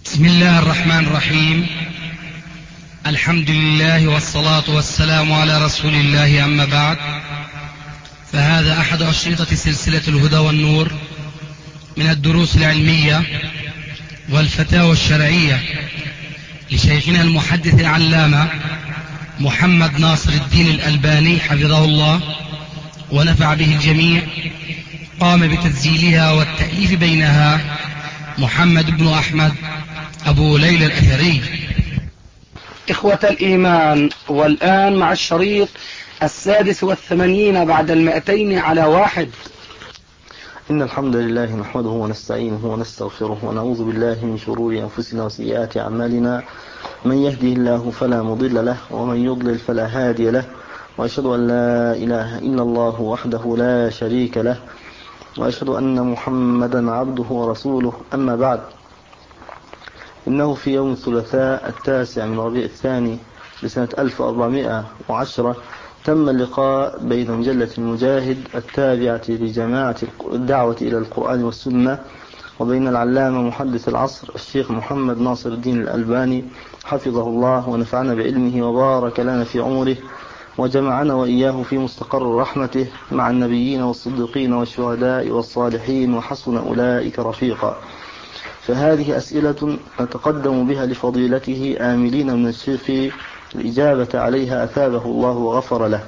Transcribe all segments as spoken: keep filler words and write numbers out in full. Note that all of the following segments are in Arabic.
بسم الله الرحمن الرحيم. الحمد لله والصلاة والسلام على رسول الله، أما بعد، فهذا أحد أشرطة سلسلة الهدى والنور من الدروس العلمية والفتاوى الشرعية لشيخنا المحدث العلامة محمد ناصر الدين الألباني حفظه الله ونفع به الجميع. قام بتسجيلها والتأليف بينها محمد بن أحمد أبو ليلى الأثري. إخوة الإيمان، والآن مع الشريط السادس والثمانين بعد المئتين على واحد. إن الحمد لله نحمده ونستعينه ونستغفره ونعوذ بالله من شرور أنفسنا وسيئات أعمالنا. من يهده الله فلا مضل له ومن يضلل فلا هادي له، وأشهد أن لا إله إلا الله وحده لا شريك له، وأشهد أن محمدا عبده ورسوله. أما بعد، إنه في يوم الثلاثاء التاسع من ربيع الثاني لسنة ألف وأربعمائة وعشرة تم اللقاء بين مجلة المجاهد التابعة لجماعة الدعوة إلى القرآن والسنة وبين العلامة محدث العصر الشيخ محمد ناصر الدين الألباني حفظه الله ونفعنا بعلمه وبارك لنا في عمره، وجمعنا وإياه في مستقر رحمته مع النبيين والصديقين والشهداء والصالحين، وحسن أولئك رفيقا. فهذه أسئلة نتقدم بها لفضيلته آملين من الشيخ الإجابة عليها أثابه الله وغفر له.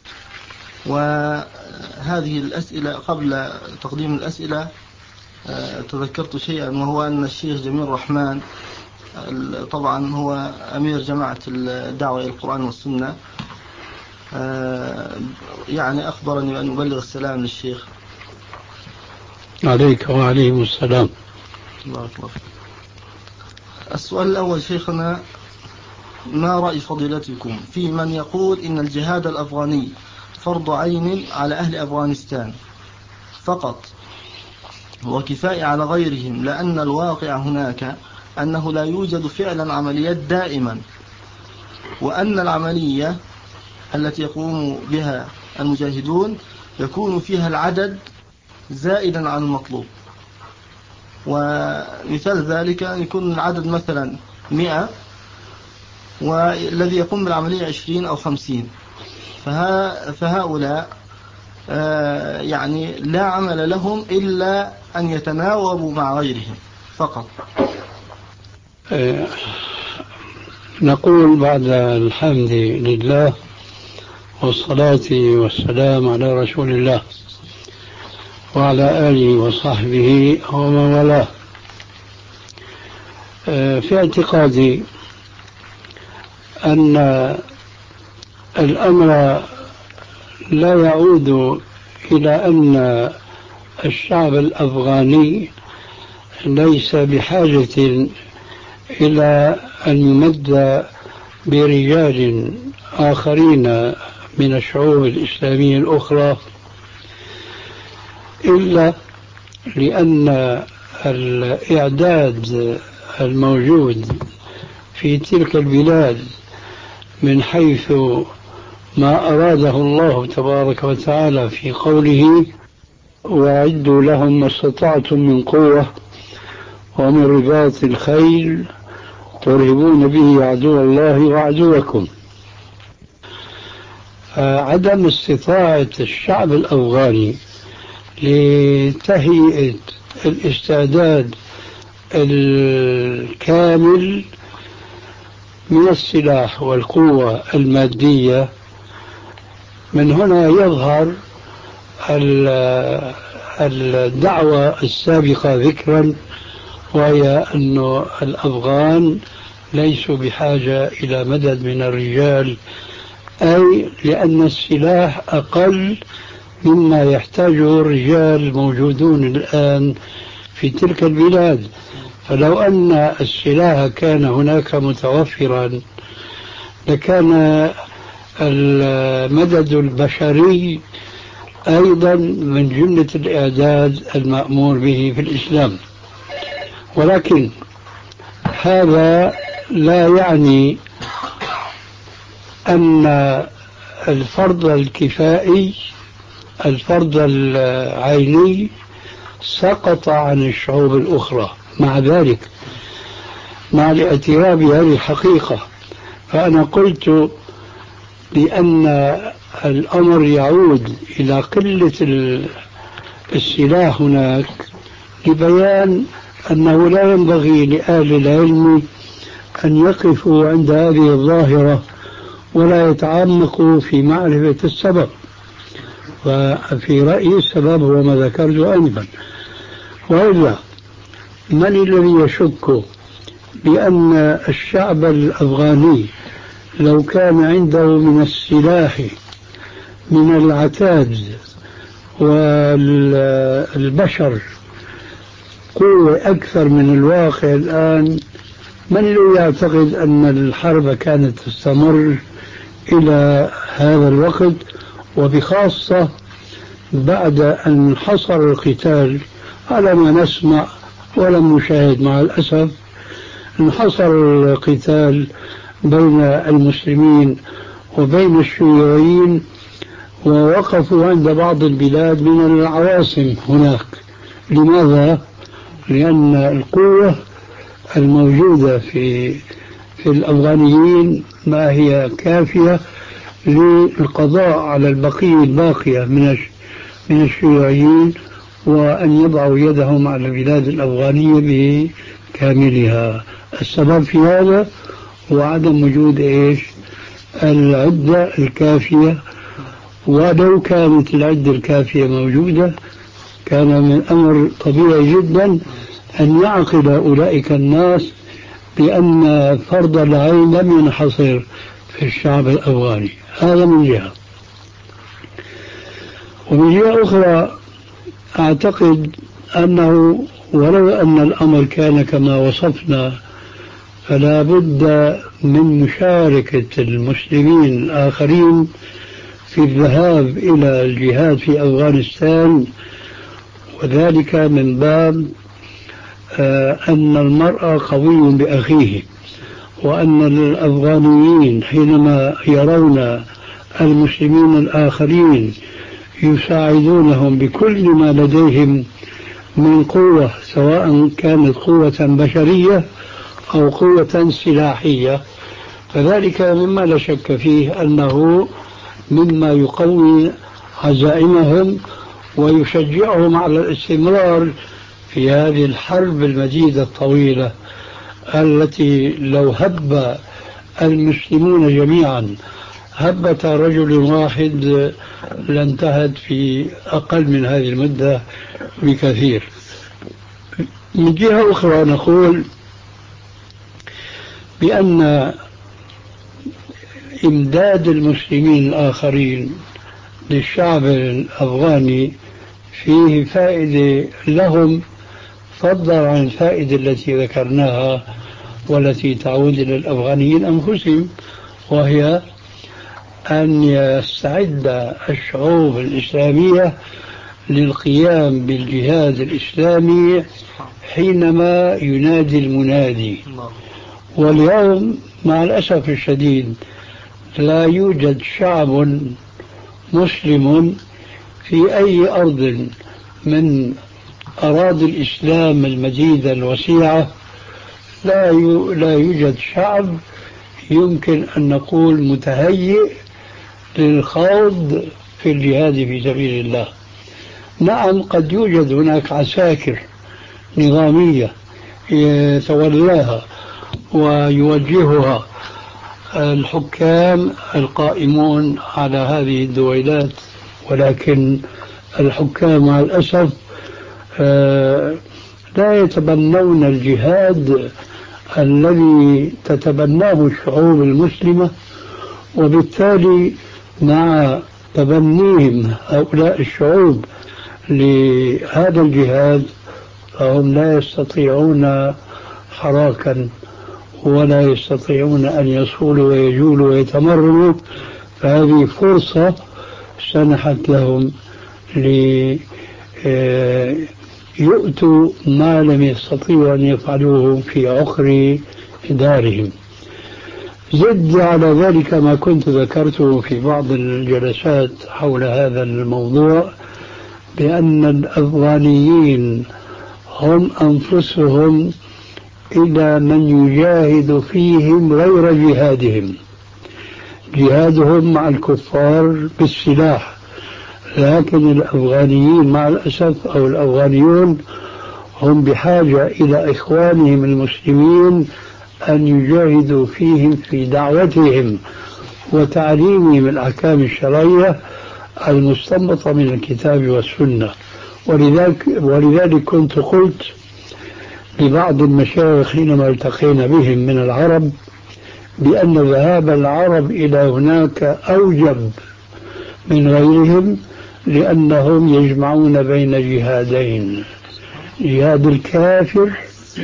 وهذه الأسئلة، قبل تقديم الأسئلة تذكرت شيئا، وهو أن الشيخ جميل الرحمن طبعا هو أمير جماعة الدعوة إلى القرآن والسنة، يعني أخبرني بأن أبلغ السلام للشيخ. عليك وعليهم السلام. الله أكبر. السؤال الأول شيخنا: ما رأي فضيلتكم في من يقول إن الجهاد الأفغاني فرض عين على أهل أفغانستان فقط وكفاية على غيرهم، لأن الواقع هناك أنه لا يوجد فعلا عمليات دائما، وأن العملية التي يقوم بها المجاهدون يكون فيها العدد زائدا عن المطلوب، ومثال ذلك يكون العدد مثلا مئة والذي يقوم بالعملية عشرين أو خمسين، فها فهؤلاء يعني لا عمل لهم إلا أن يتناوبوا مع غيرهم فقط. نقول بعد الحمد لله والصلاة والسلام على رسول الله وعلى آله وصحبه ومن والاه. في اعتقادي أن الأمر لا يعود إلى أن الشعب الأفغاني ليس بحاجة إلى أن يمد برجال آخرين من الشعوب الإسلامية الأخرى، إلا لأن الإعداد الموجود في تلك البلاد من حيث ما أراده الله تبارك وتعالى في قوله: وأعدوا لهم ما استطعتم من قوة ومن رباط الخيل ترهبون به عدو الله وعدوكم. عدم استطاعة الشعب الأفغاني لتهيئة الاستعداد الكامل من السلاح والقوة المادية، من هنا يظهر الدعوة السابقة ذكرا، وهي أن الأفغان ليسوا بحاجة إلى مدد من الرجال، أي لأن السلاح أقل مما يحتاجه الرجال الموجودون الآن في تلك البلاد. فلو أن السلاح كان هناك متوفرا لكان المدد البشري أيضا من جملة الإعداد المأمور به في الإسلام. ولكن هذا لا يعني أن الفرض الكفائي الفرض العيني سقط عن الشعوب الأخرى. مع ذلك مع الاعتراف بهذه الحقيقة. فأنا قلت بأن الأمر يعود إلى قلة السلاح هناك، لبيان أنه لا ينبغي لأهل العلم أن يقفوا عند هذه الظاهرة ولا يتعمقوا في معرفة السبب. وفي رأيي السبب هو ما ذكرته آنفا. وإلا من الذي يشك بأن الشعب الأفغاني لو كان عنده من السلاح من العتاد والبشر قوة أكثر من الواقع الآن، من الذي يعتقد أن الحرب كانت تستمر إلى هذا الوقت، وبخاصة بعد أن انحصر القتال على ما نسمع ولم نشاهد مع الأسف. انحصر القتال بين المسلمين وبين الشيوعيين، ووقفوا عند بعض البلاد من العواصم هناك. لماذا؟ لأن القوة الموجودة في في الأفغانيين ما هي كافية للقضاء على البقية الباقية من من الشيوعيين، وأن يضعوا يدهم على البلاد الأفغانية بكاملها. السبب في هذا هو عدم وجود إيش؟ العدة الكافية. ولو كانت العدة الكافية موجودة كان من الأمر طبيعي جدا أن يعقل أولئك الناس بأن فرض العين لم ينحصر في الشعب الأفغاني. هذا من جهة. ومن جهة أخرى أعتقد أنه ولو أن الأمر كان كما وصفنا، فلا بد من مشاركة المسلمين الآخرين في الذهاب إلى الجهاد في أفغانستان، وذلك من باب أن المرء قوي بأخيه، وأن الأفغانيين حينما يرون المسلمين الآخرين يساعدونهم بكل ما لديهم من قوة، سواء كانت قوة بشرية أو قوة سلاحية، فذلك مما لا شك فيه أنه مما يقوي عزائمهم ويشجعهم على الاستمرار في هذه الحرب المجيدة الطويلة، التي لو هب المسلمون جميعا هبة رجل واحد لانتهت في أقل من هذه المدة بكثير. من جهة أخرى نقول بأن إمداد المسلمين الآخرين للشعب الأفغاني فيه فائدة لهم فضلا عن الفائدة التي ذكرناها والتي تعود إلى الأفغانيين أنفسهم، وهي أن يستعد الشعوب الإسلامية للقيام بالجهاد الإسلامي حينما ينادي المنادي. واليوم مع الأسف الشديد لا يوجد شعب مسلم في أي أرض من أراضي الإسلام المجيدة الوسيعة، لا لا يوجد شعب يمكن أن نقول متهيئ للخوض في الجهاد في سبيل الله. نعم قد يوجد هناك عساكر نظامية يتولاها ويوجهها الحكام القائمون على هذه الدويلات، ولكن الحكام مع الأسف لا يتبنون الجهاد الذي تتبناه الشعوب المسلمة، وبالتالي مع تبنيهم هؤلاء الشعوب لهذا الجهاد فهم لا يستطيعون حراكا ولا يستطيعون أن يصولوا ويجولوا ويتمرنوا. فهذه فرصة سنحت لهم ليؤتوا ما لم يستطيعوا أن يفعلوه في عقر دارهم. زد على ذلك ما كنت ذكرته في بعض الجلسات حول هذا الموضوع، بأن الأفغانيين هم أنفسهم إلى من يجاهد فيهم غير جهادهم. جهادهم مع الكفار بالسلاح، لكن الأفغانيين مع الأسف أو الأفغانيون هم بحاجة إلى إخوانهم المسلمين أن يجاهدوا فيهم في دعوتهم وتعليمهم الأحكام الشرعية المستنبطة من الكتاب والسنة. ولذلك, ولذلك كنت قلت لبعض المشايخ حينما التقينا بهم من العرب بأن ذهاب العرب إلى هناك أوجب من غيرهم، لأنهم يجمعون بين جهادين: جهاد الكافر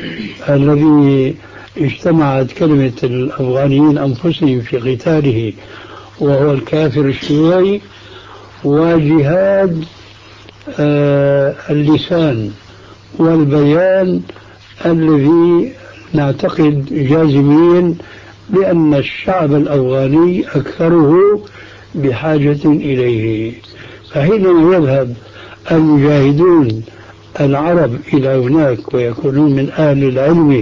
الذي اجتمعت كلمة الأفغانيين أنفسهم في قتاله وهو الكافر الشيوعي، وجهاد آه اللسان والبيان الذي نعتقد جازمين بأن الشعب الأفغاني أكثره بحاجة إليه. فحينما يذهب المجاهدون العرب إلى هناك ويكونون من أهل العلم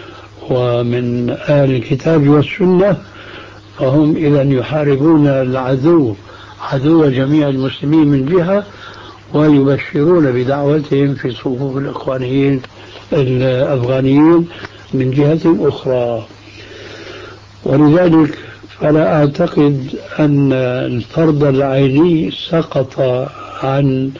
ومن أهل الكتاب والسنة، فهم إذا يحاربون العدو عدو جميع المسلمين من جهة، ويبشرون بدعوتهم في صفوف الإخوانيين الأفغانيين من جهة أخرى. ولذلك فلا أعتقد أن الفرض العيني سقط عن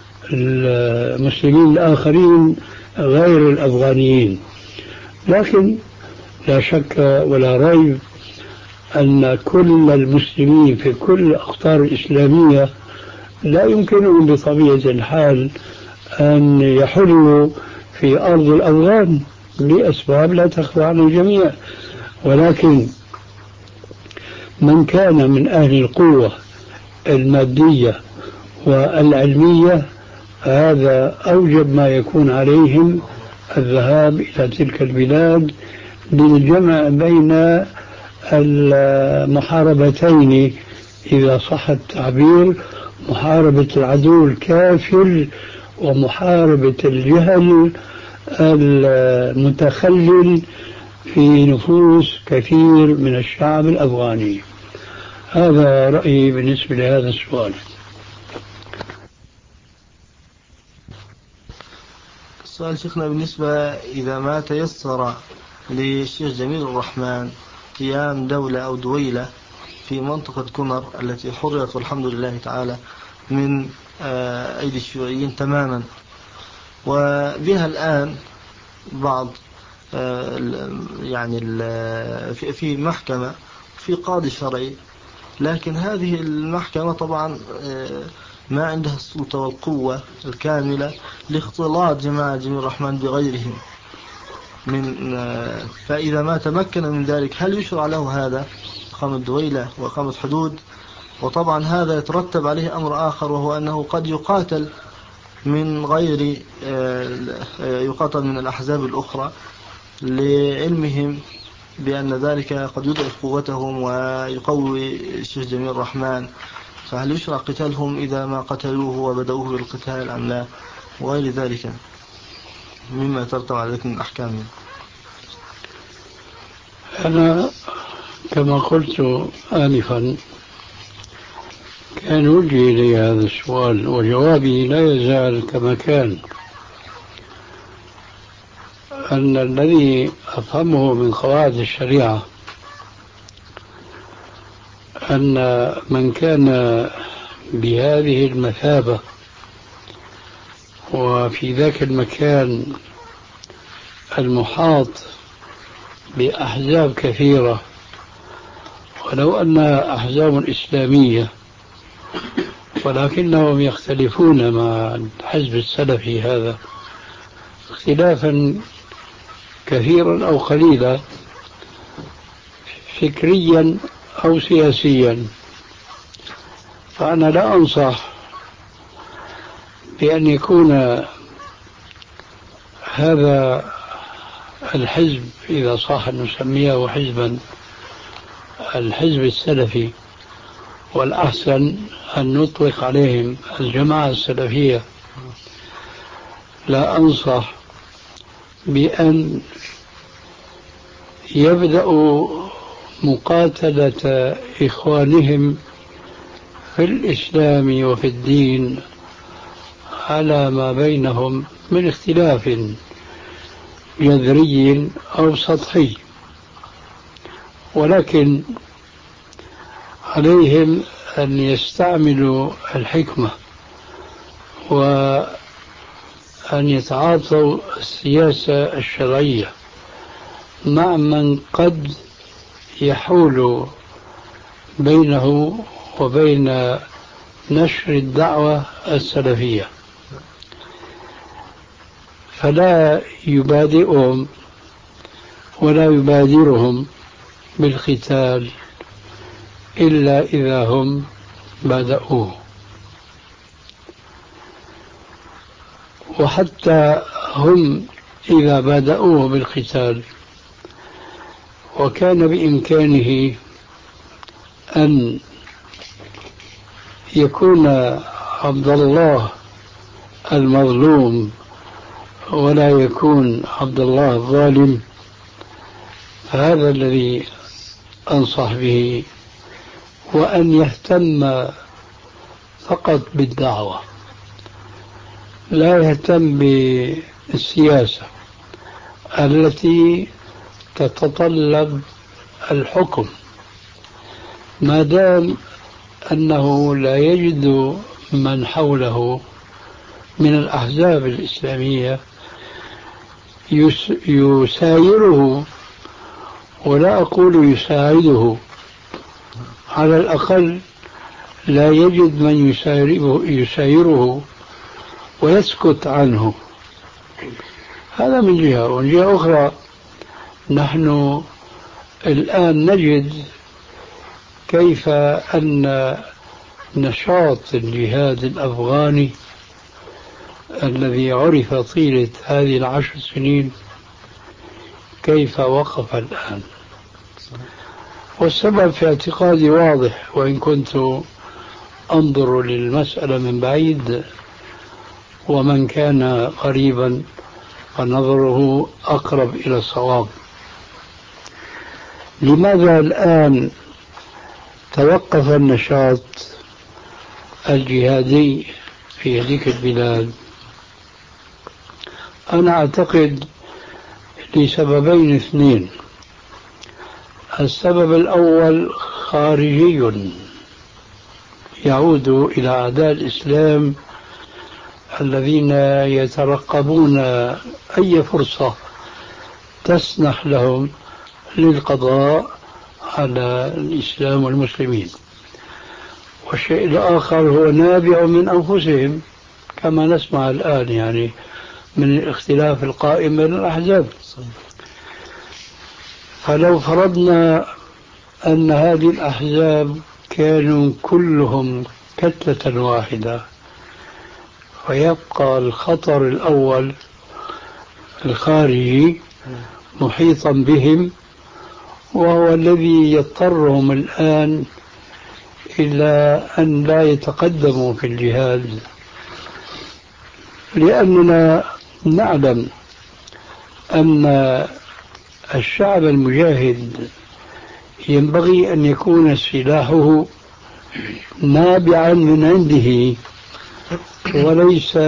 المسلمين الآخرين غير الأفغانيين، لكن لا شك ولا ريب أن كل المسلمين في كل الأقطار الإسلامية لا يمكنهم بطبيعة الحال أن يحلوا في أرض الأفغان لأسباب لا تخفى عن الجميع، ولكن من كان من أهل القوة المادية والعلمية هذا أوجب ما يكون عليهم الذهاب إلى تلك البلاد للجمع بين المحاربتين إذا صح التعبير: محاربة العدو الكافر ومحاربة الجهل المتخلل في نفوس كثير من الشعب الأفغاني. هذا رأيي بالنسبة لهذا السؤال. السؤال شيخنا بالنسبة إذا ما تيسر للشيخ جميل الرحمن قيام دولة أو دويلة في منطقة كمر التي حررت والحمد لله تعالى من أيدي الشيوعيين تماما، وبها الآن بعض يعني في محكمة في قاضي شرعي، لكن هذه المحكمة طبعا ما عندها السلطة والقوة الكاملة لاختلاط جماعة جميل الرحمن بغيرهم من، فإذا ما تمكن من ذلك هل يشرع له هذا إقامة دويلة وإقامة حدود؟ وطبعا هذا يترتب عليه أمر آخر، وهو أنه قد يقاتل من غير يقاتل من الأحزاب الأخرى لعلمهم بأن ذلك قد يضعف قوتهم ويقوي الشيخ جميل الرحمن، فهل يشرع قتالهم إذا ما قتلوه وبدأوه بالقتال أم لا، وغير ذلك مما يترتب على ذلك من الأحكام؟ أنا كما قلت آنفا كان وجهي لي هذا السؤال وجوابي لا يزال كما كان، أن الذي أفهمه من قواعد الشريعة أن من كان بهذه المثابة وفي ذاك المكان المحاط بأحزاب كثيرة، ولو أنها أحزاب إسلامية ولكنهم يختلفون مع الحزب السلفي هذا اختلافا كثيرا أو قليلا فكريا أو سياسيا، فأنا لا أنصح بأن يكون هذا الحزب إذا صح أن نسميه حزبا الحزب السلفي، والأحسن أن نطلق عليهم الجماعة السلفية، لا أنصح بأن يبدأوا مقاتلة إخوانهم في الإسلام وفي الدين على ما بينهم من اختلاف جذري أو سطحي، ولكن عليهم أن يستعملوا الحكمة وأن يتعاطوا السياسة الشرعية مع من قد يحول بينه وبين نشر الدعوة السلفية، فلا يبادئهم ولا يبادرهم بالقتال إلا إذا هم بدأوه. وحتى هم إذا بدأوه بالقتال وكان بإمكانه أن يكون عبد الله المظلوم ولا يكون عبد الله الظالم، فهذا الذي أنصح به، وأن يهتم فقط بالدعوة، لا يهتم بالسياسة التي تتطلب الحكم، ما دام أنه لا يجد من حوله من الأحزاب الإسلامية يسايره، ولا أقول يساعده، على الأقل لا يجد من يسايره, يسايره ويسكت عنه. هذا من جهة. ومن جهة أخرى نحن الآن نجد كيف أن نشاط الجهاد الأفغاني الذي عرف طيلة هذه العشر سنين كيف وقف الآن. والسبب في اعتقادي واضح، وإن كنت أنظر للمسألة من بعيد، ومن كان قريبا فنظره أقرب إلى الصواب. لماذا الآن توقف النشاط الجهادي في هذيك البلاد؟ أنا أعتقد لسببين اثنين. السبب الأول خارجي يعود إلى أعداء الإسلام الذين يترقبون أي فرصة تسنح لهم للقضاء على الإسلام والمسلمين. والشيء الآخر هو نابع من أنفسهم، كما نسمع الآن يعني من الاختلاف القائم بين الأحزاب. فلو فرضنا أن هذه الأحزاب كانوا كلهم كتلة واحدة، ويبقى الخطر الأول الخارجي محيطا بهم، وهو الذي يضطرهم الآن إلى أن لا يتقدموا في الجهاد، لأننا نعلم أن الشعب المجاهد ينبغي أن يكون سلاحه نابعا من عنده، وليس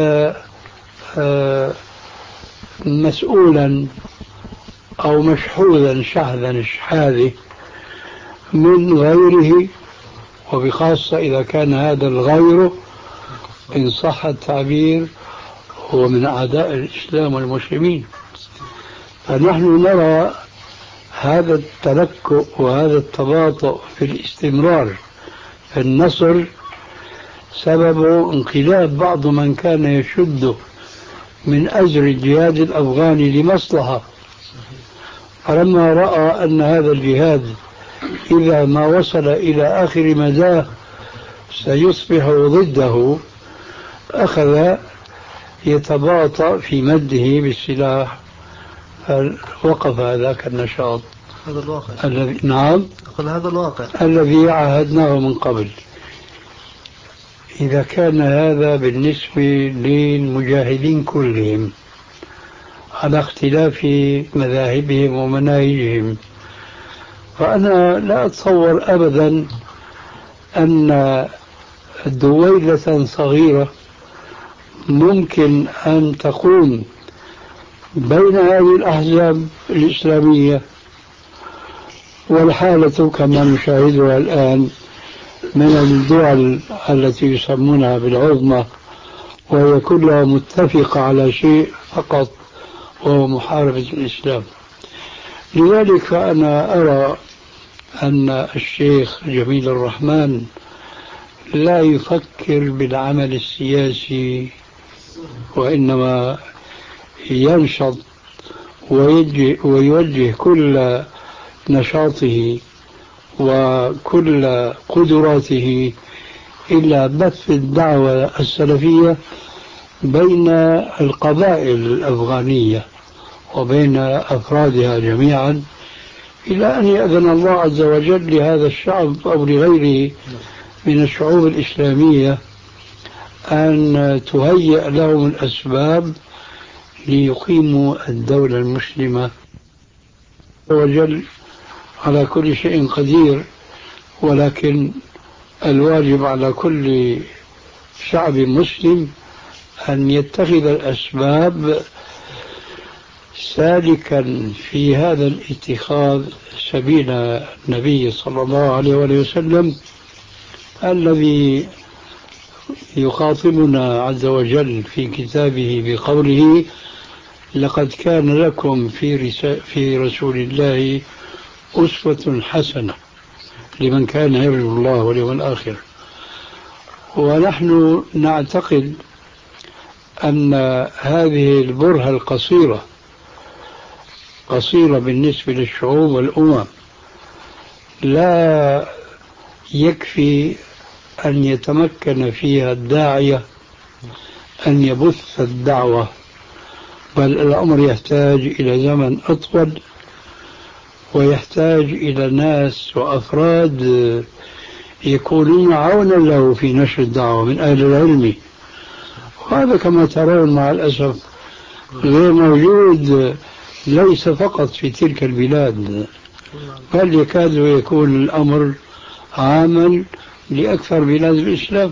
مسؤولا أو مشحوذا شحذا شحاذه من غيره، وبخاصة إذا كان هذا الغير إن صح التعبير هو من أعداء الإسلام والمسلمين. فنحن نرى هذا التلكؤ وهذا التباطؤ في الاستمرار في النصر سبب انقلاب بعض من كان يشد من أجر الجهاد الأفغاني لمصلحة، فلما رأى أن هذا الجهاد إذا ما وصل إلى آخر مداه سيصبح ضده، أخذ يتباطأ في مده بالسلاح، فوقف ذاك النشاط. هذا الواقع الذي نعم أقول هذا الواقع الذي عاهدناه من قبل. إذا كان هذا بالنسبة للمجاهدين كلهم، على اختلاف مذاهبهم ومناهجهم. فأنا لا أتصور أبدا أن دويلة صغيرة ممكن أن تقوم بين هذه الأحزاب الإسلامية، والحالة كما نشاهدها الآن من الدول التي يسمونها بالعظمى، وهي كلها متفقة على شيء فقط وهو محاربة الإسلام. لذلك فأنا أرى أن الشيخ جميل الرحمن لا يفكر بالعمل السياسي، وإنما ينشط ويوجه كل نشاطه وكل قدراته إلى بث الدعوة السلفية بين القبائل الأفغانية وبين أفرادها جميعا، إلى أن يأذن الله عز وجل لهذا الشعب أو لغيره من الشعوب الإسلامية أن تهيئ لهم الأسباب ليقيموا الدولة المسلمة. وجل على كل شيء قدير، ولكن الواجب على كل شعب مسلم أن يتخذ الأسباب سالكا في هذا الاتخاذ سبيل النبي صلى الله عليه وسلم الذي يخاطبنا عز وجل في كتابه بقوله: لقد كان لكم في, في رسول الله أسوة حسنة لمن كان يرجو الله واليوم الآخر. ونحن نعتقد أن هذه البرهة القصيرة قصيرة بالنسبة للشعوب والأمم لا يكفي أن يتمكن فيها الداعية أن يبث الدعوة، بل الأمر يحتاج إلى زمن أطول، ويحتاج إلى ناس وأفراد يكونون عونا له في نشر الدعوة من أهل العلم. وهذا كما ترون مع الأسف غير موجود، ليس فقط في تلك البلاد، بل يكاد يكون الأمر عاما لأكثر بلاد الإسلام.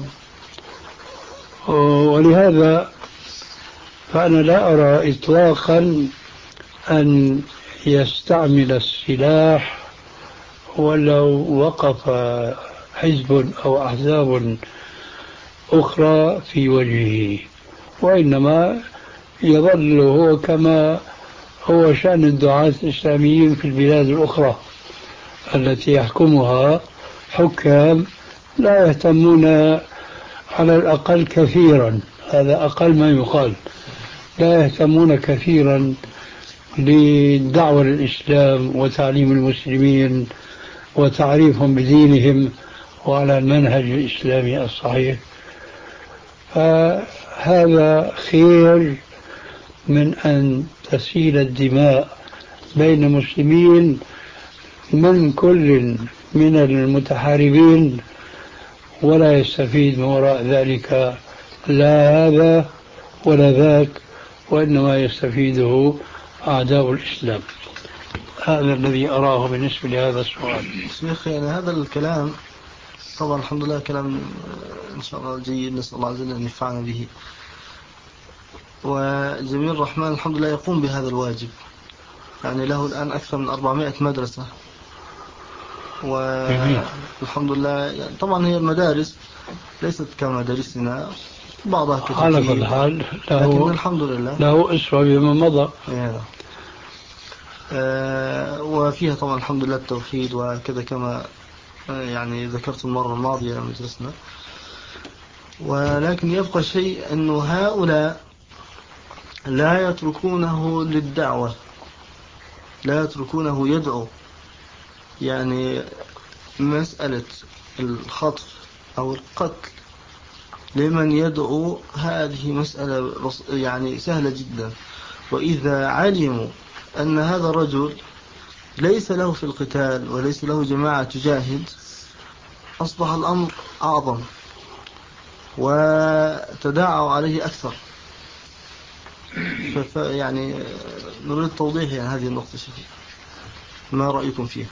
ولهذا فأنا لا أرى إطلاقا أن يستعمل السلاح ولو وقف حزب أو أحزاب أخرى في وجهه، وإنما يظل هو كما هو شأن الدعاة الإسلاميين في البلاد الأخرى التي يحكمها حكام لا يهتمون على الأقل كثيرا، هذا أقل ما يقال، لا يهتمون كثيرا للدعوة للإسلام وتعليم المسلمين وتعريفهم بدينهم وعلى المنهج الإسلامي الصحيح. فهذا خير من أن تسيل الدماء بين مسلمين من كل من المتحاربين، ولا يستفيد من وراء ذلك لا هذا ولا ذاك، وإنما يستفيده أعداء الإسلام. هذا الذي أراه بالنسبة لهذا السؤال. شيخ، يعني هذا الكلام طبعا الحمد لله كلام إن شاء الله جيد، نسأل الله عز وجل أن ينفعنا به. وجميل الرحمن الحمد لله يقوم بهذا الواجب، يعني له الآن أكثر من أربعمائة مدرسة، والحمد لله. يعني طبعا هي المدارس ليست كمدارسنا، بعضها كتير على كل حال لكن الحمد لله له أسوة بما مضى. آه وفيها طبعا الحمد لله التوحيد وكذا كما آه يعني ذكرت المرة الماضية لما درسنا. ولكن يبقى شيء أنه هؤلاء لا يتركونه للدعوة، لا يتركونه يدعو. يعني مسألة الخطف أو القتل لمن يدعو هذه مسألة يعني سهلة جدا. وإذا علموا أن هذا الرجل ليس له في القتال وليس له جماعة تجاهد، أصبح الأمر أعظم وتداعوا عليه أكثر. يعني نريد توضيح يعني هذه النقطة شيخ، ما رأيكم فيها؟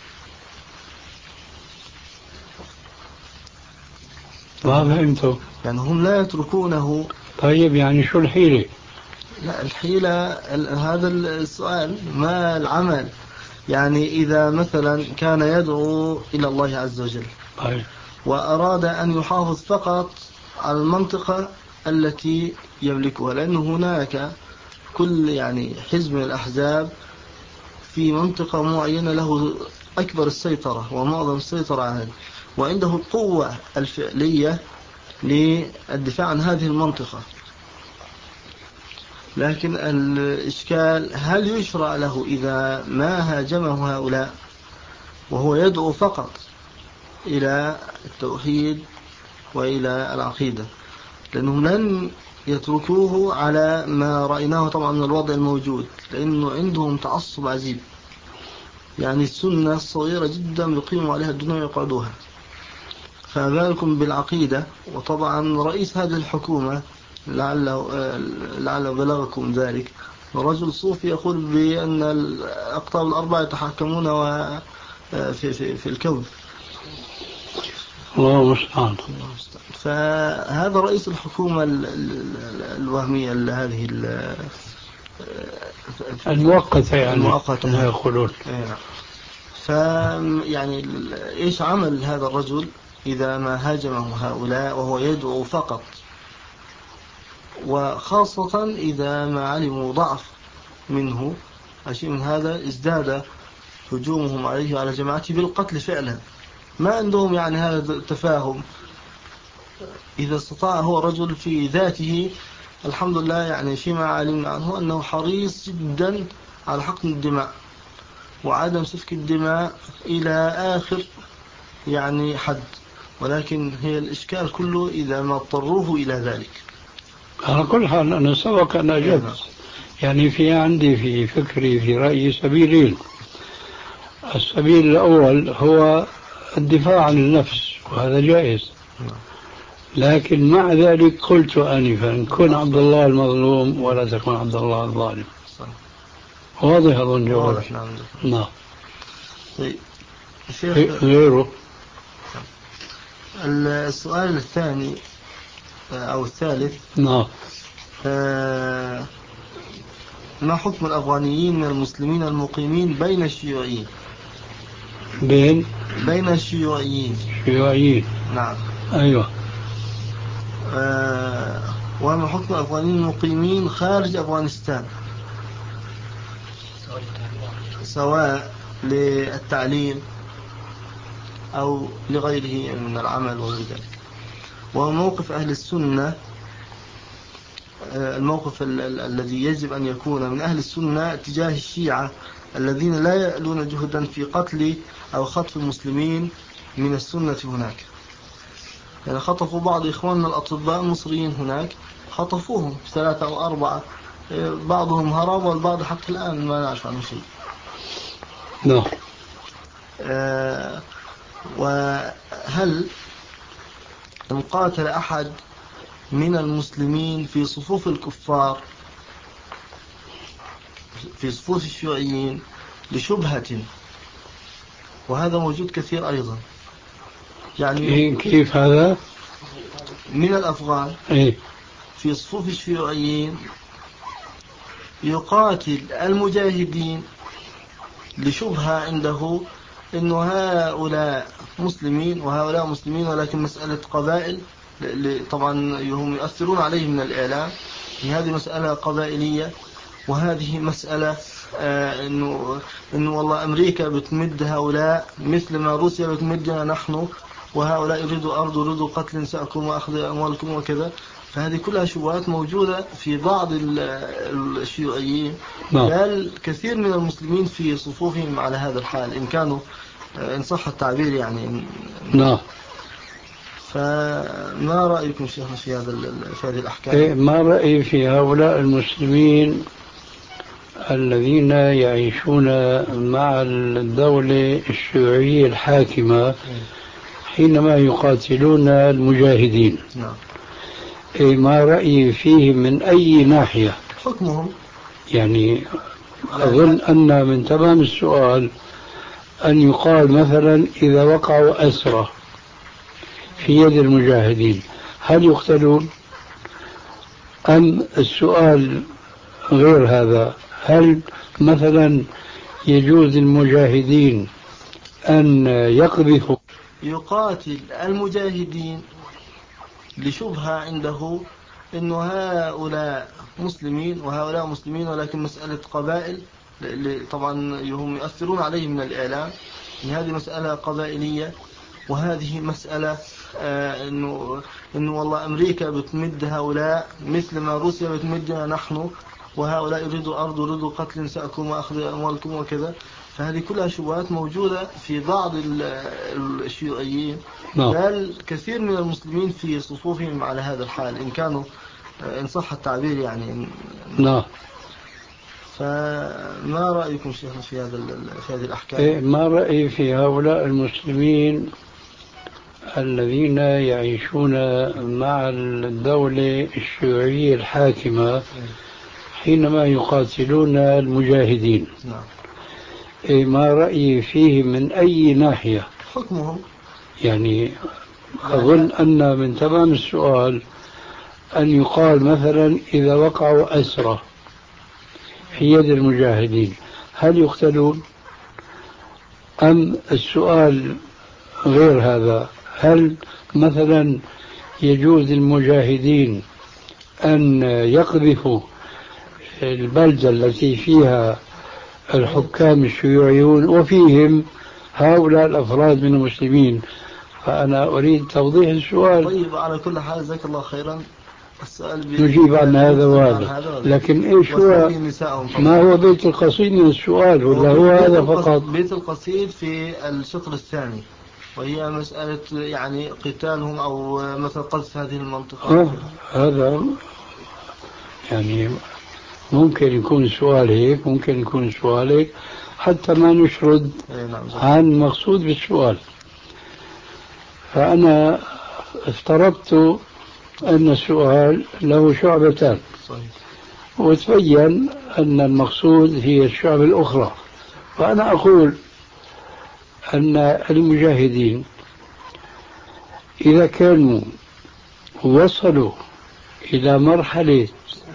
ما فهمتوا يعني هم لا يتركونه. طيب يعني شو الحيلة؟ لا الحيلة هذا السؤال، ما العمل؟ يعني إذا مثلا كان يدعو إلى الله عز وجل طيب. وأراد أن يحافظ فقط على المنطقة التي يملكها، لأن هناك كل يعني حزب من الأحزاب في منطقة معينة له أكبر السيطرة ومعظم السيطرة عنه، وعنده القوة الفعلية للدفاع عن هذه المنطقة. لكن الإشكال هل يشرع له إذا ما هاجمه هؤلاء وهو يدعو فقط إلى التوحيد وإلى العقيدة، لأنهم لن يتركوه على ما رأيناه طبعا من الوضع الموجود، لأنه عندهم تعصب عجيب. يعني السنة الصغيرة جدا يقيموا عليها الدنيا ويقعدوها، فبالكم بالعقيدة. وطبعا رئيس هذه الحكومة لعله لعله بلغكم ذلك، رجل صوفي يقول بأن الأقطاب الأربعة يتحكمون في في في الكون. الله المستعان. فهذا رئيس الحكومة الوهمية هذه المؤقتة يعني المؤقتة كما يقولون. فيعني إيش عمل هذا الرجل إذا ما هاجمه هؤلاء وهو يدعو فقط، وخاصة إذا ما علموا ضعف منه شيء من هذا، ازداد هجومهم عليه وعلى جماعته بالقتل فعلا. ما عندهم يعني هذا التفاهم. إذا استطاع هو رجل في ذاته الحمد لله، يعني فيما علمنا عنه أنه حريص جدا على حقن الدماء وعدم سفك الدماء إلى آخر يعني حد، ولكن هي الإشكال كله إذا ما اضطروه إلى ذلك. على كل حال أنا سبق أن أجبت، يعني في عندي في فكري في رأيي سبيلين. السبيل الأول هو الدفاع عن النفس وهذا جائز، لكن مع ذلك قلت آنفا كن عبد الله المظلوم ولا تكن عبد الله الظالم. واضح أظن جوابي. نعم. غيره. السؤال الثاني أو الثالث. نعم. آه ما حكم الأفغانيين من المسلمين المقيمين بين الشيوعيين؟ بين بين الشيوعيين. شيوعيين. نعم. أيوة. آه وما حكم الأفغانيين المقيمين خارج أفغانستان، سواء للتعليم أو لغيره من العمل وغير ذلك؟ وموقف أهل السنة، الموقف الذي يجب أن يكون من أهل السنة تجاه الشيعة الذين لا يألون جهدا في قتل أو خطف المسلمين من السنة هناك. يعني خطفوا بعض إخواننا الأطباء المصريين هناك، خطفوهم ثلاثة أو أربعة، بعضهم هرب والبعض حتى الآن ما نعرف عنه شيء. نعم. آه وهل إن قاتل أحد من المسلمين في صفوف الكفار في صفوف الشيوعيين لشبهة، وهذا موجود كثير أيضا، يعني كيف هذا من الأفغان إيه؟ في صفوف الشيوعيين يقاتل المجاهدين لشبهة عنده إنه هؤلاء مسلمين وهؤلاء مسلمين، ولكن مسألة قبائل طبعا هم يؤثرون عليه من الإعلام، هذه مسألة قبائلية، وهذه مسألة آه إنه إنه والله أمريكا بتمد هؤلاء مثل ما روسيا بتمدنا نحن، وهؤلاء يريدوا أرض يريدوا قتل نساءكم وأخذ أموالكم وكذا. فهذه كلها شبهات موجودة في بعض الشيوعيين، بل كثير من المسلمين في صفوفهم على هذا الحال إن كانوا إن صح التعبير يعني. نعم. فما رأيكم شيخنا في هذا في هذه الأحكام؟ إيه ما رأيي في هؤلاء المسلمين الذين يعيشون مع الدولة الشيوعية الحاكمة حينما يقاتلون المجاهدين؟ نعم. إيه ما رأيي فيه من أي ناحية؟ حكمهم يعني أظن أن من تمام السؤال أن يقال مثلا إذا وقعوا أسرى في يد المجاهدين هل يقتلون؟ أم السؤال غير هذا، هل مثلا يجوز للمجاهدين أن يقذفوا؟ يقاتل المجاهدين لشبهة عنده أنه هؤلاء مسلمين وهؤلاء مسلمين، ولكن مسألة قبائل طبعا هم يؤثرون عليه من الإعلام أن هذه مسألة قبائلية، وهذه مسألة آه إنه إنه والله أمريكا بتمد هؤلاء مثل ما روسيا بتمدنا نحن، وهؤلاء يريدوا أرض يريدوا قتل نساءكم وأخذ أموالكم وكذا. فهذه كلها شبهات موجودة في بعض الشيوعيين، بل كثير من المسلمين في صفوفهم على هذا الحال إن كانوا إن صح التعبير يعني. نعم. فما رأيكم شيخ في هذا في هذه الأحكام؟ ما رأيي في هؤلاء المسلمين الذين يعيشون مع الدولة الشيوعية الحاكمة حينما يقاتلون المجاهدين؟ نعم. ما رأيي فيه من أي ناحية؟ حكمهم يعني أظن أن من تمام السؤال أن يقال مثلا إذا وقعوا أسرى في يد المجاهدين هل يقتلون؟ أم السؤال غير هذا، هل مثلا يجوز للمجاهدين أن يقذفوا البلدة التي فيها الحكام الشيوعيون وفيهم هؤلاء الأفراد من المسلمين؟ فأنا أريد توضيح السؤال. طيب على كل حال جزاك الله خيرا. السؤال نجيب عن هذا وهذا، لكن إيش هو ما هو بيت القصيد من السؤال ولا هو هذا فقط؟ بيت القصيد في الشطر الثاني، وهي مسألة يعني قتالهم أو مثل قذف هذه المنطقة. آه هذا يعني ممكن يكون سؤال هيك، ممكن يكون سؤال هيك، حتى ما نشرد عن مقصود بالسؤال. فأنا افترضت أن السؤال له شعبتان، وتبين أن المقصود هي الشعب الأخرى. فأنا أقول أن المجاهدين إذا كانوا وصلوا إلى مرحلة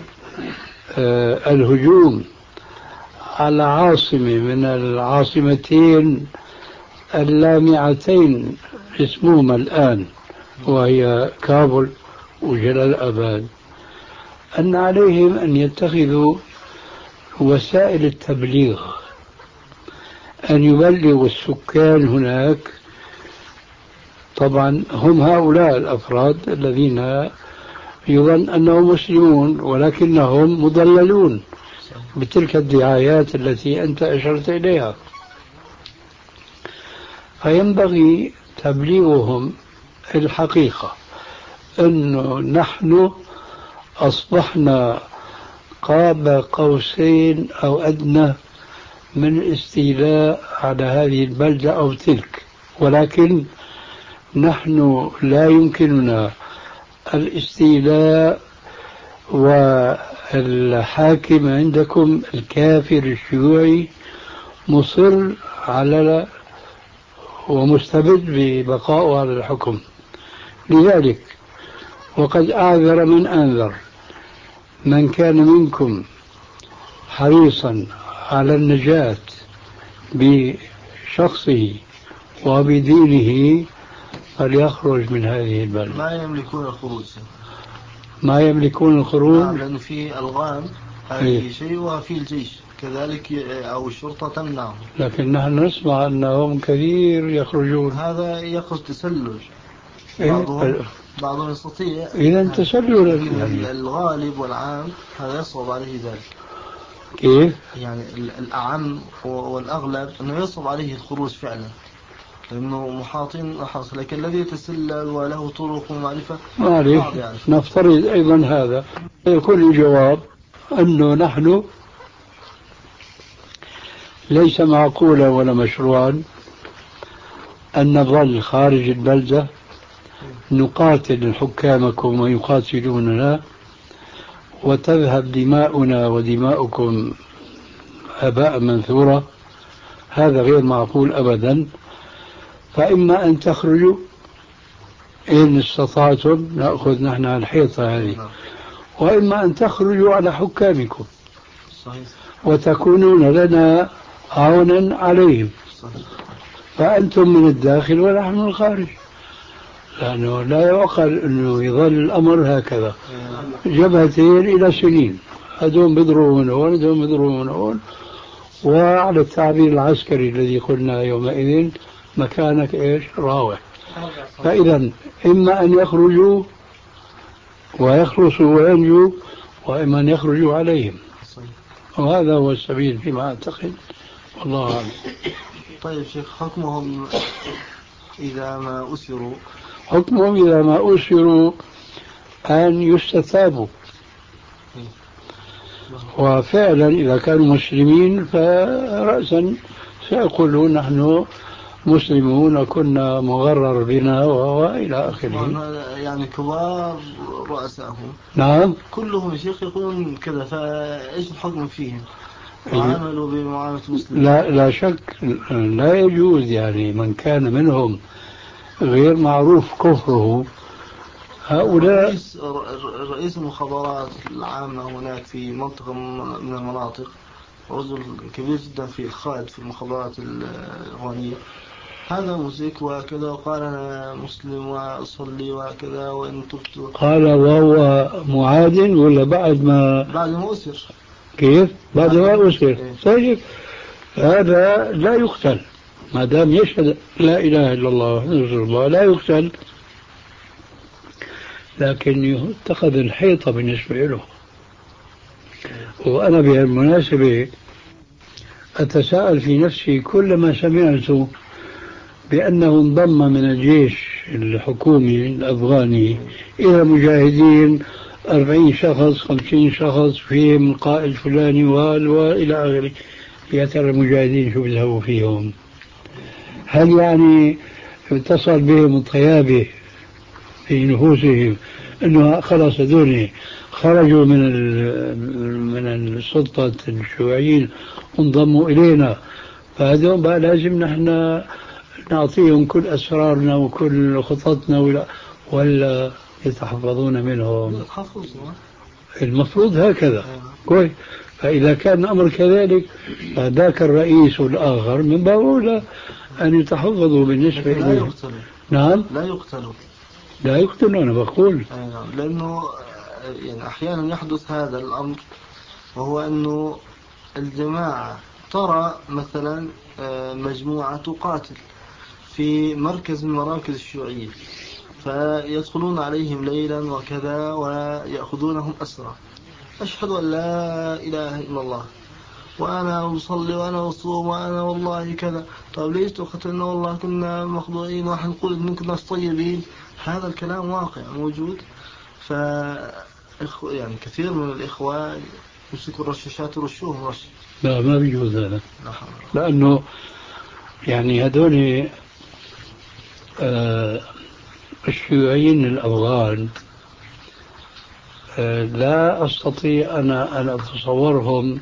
الهجوم على عاصمة من العاصمتين اللامعتين اسمهما الآن وهي كابول وجلال آباد، أن عليهم أن يتخذوا وسائل التبليغ، أن يبلغوا السكان هناك. طبعا هم هؤلاء الأفراد الذين يظن أنهم مسلمون ولكنهم مضللون بتلك الدعايات التي أنت أشرت إليها، فينبغي تبليغهم الحقيقة أنه نحن أصبحنا قاب قوسين أو أدنى من الاستيلاء على هذه البلدة أو تلك، ولكن نحن لا يمكننا الاستيلاء، والحاكم عندكم الكافر الشيوعي مصر على ومستبد ببقائه على الحكم. لذلك وقد أعذر من أنذر، من كان منكم حريصا على النجاة بشخصه وبدينه فليخرج من هذه البلد. ما يملكون الخروج ما يملكون الخروج نعم، لأنه في ألغام هذه شيء وفي الجيش كذلك أو الشرطة تمنعهم. لكن نحن نسمع أنهم كثير يخرجون. هذا يخرج تسلل. بعضهم بعضهم يستطيع. إذا تسلل الغالب والعام هذا يصعب عليه ذلك. كيف؟ يعني الأعم والأغلب أنه يصعب عليه الخروج فعلا لأنه محاطين حاصل، لكن الذي يتسلل وله طرق ومعرفة معرف. يعني. نفترض أيضا هذا يكون الجواب أنه نحن ليس معقولا ولا مشروعا أن نظل خارج البلدة نقاتل حكامكم ويقاتلوننا وتذهب دماؤنا ودماؤكم هباء منثورا، هذا غير معقول أبدا. فإما أن تخرجوا إن استطعتم، نأخذ نحن الحيطة هذه، وإما أن تخرجوا على حكامكم وتكونون لنا عونا عليهم، فأنتم من الداخل ونحن من الخارج، لأنه لا يعقل أنه يظل الأمر هكذا جبهتين إلى سنين، هذول بيضربوا من هون هذول بيضربوا من هون، وعلى التعبير العسكري الذي قلنا يومئذ مكانك إيش راوح. فإذا إما أن يخرجوا ويخلصوا وينجوا، وإما أن يخرجوا عليهم، وهذا هو السبيل فيما أعتقد، والله أعلم. طيب شيخ، حكمهم إذا ما أسروا حكمهم إذا ما أسروا أن يستتابوا، وفعلا إذا كانوا مسلمين فرأسا سيقولون نحن مسلمون وكنا مغرر بنا وإلى آخره. يعني كبار رؤسائهم نعم كلهم شيخ يقولون كذا، فإيش الحكم فيهم؟ وعملوا بمعاملة مسلمين. لا, لا شك لا يجوز، يعني من كان منهم غير معروف كفره هؤلاء. رئيس, رئيس المخابرات العامة هناك في منطقة من المناطق، رجل كبير جدا في الخالد في المخابرات الإيرانية، هذا موسيقى وكذا، وقال أنا مسلم وأصلي وكذا وإن تبت. قال وهو معادن ولا بعد ما بعد ما أسر؟ كيف؟ بعد ما أسر. طيب هذا لا يقتل ما دام يشهد لا إله إلا الله وحده رسول الله، لا يقتل، لكن يتخذ الحيطة بالنسبة له. وأنا بهالمناسبة أتساءل في نفسي كلما سمعت بأنه انضم من الجيش الحكومي الأفغاني إلى مجاهدين أربعين شخص خمسين شخص فيهم القائد فلاني وإلى آخره، يا ترى المجاهدين شو بيذهبوا فيهم؟ هل يعني اتصل بهم الطيابة في نفوسهم أنه خلاص هذول خرجوا من من السلطة الشيوعيين وانضموا إلينا، فهذول بقى لازم نحن نعطيهم كل أسرارنا وكل خططنا، ولا, ولا يتحفظون منهم؟ المفروض هكذا. كويس. فإذا كان الأمر كذلك فذاك الرئيس والآخر من باب أولى أن يتحفظوا بالنسبة لا إليه. يقتلوا. نعم لا يقتلوا لا يقتلوا أنا بقول لأنه يعني أحيانا يحدث هذا الأمر، وهو أنه الجماعة ترى مثلا مجموعة تقاتل في مركز من مراكز الشيوعية، فيدخلون عليهم ليلا وكذا ويأخذونهم أسرى، أشهد أن لا إله إلا الله وأنا أصلي وأنا أصوم وأنا والله كذا. طيب ليش قتلنا؟ والله كنا مخضوعين وحنقول إن كنا طيبين. هذا الكلام واقع موجود. ف يعني كثير من الإخوة يمسكوا الرشاشات ورشوهم رش. لا ما بيجوز هذا، لأنه يعني هذول آه الشيوعيين الأفغان آه لا أستطيع أنا أن أتصورهم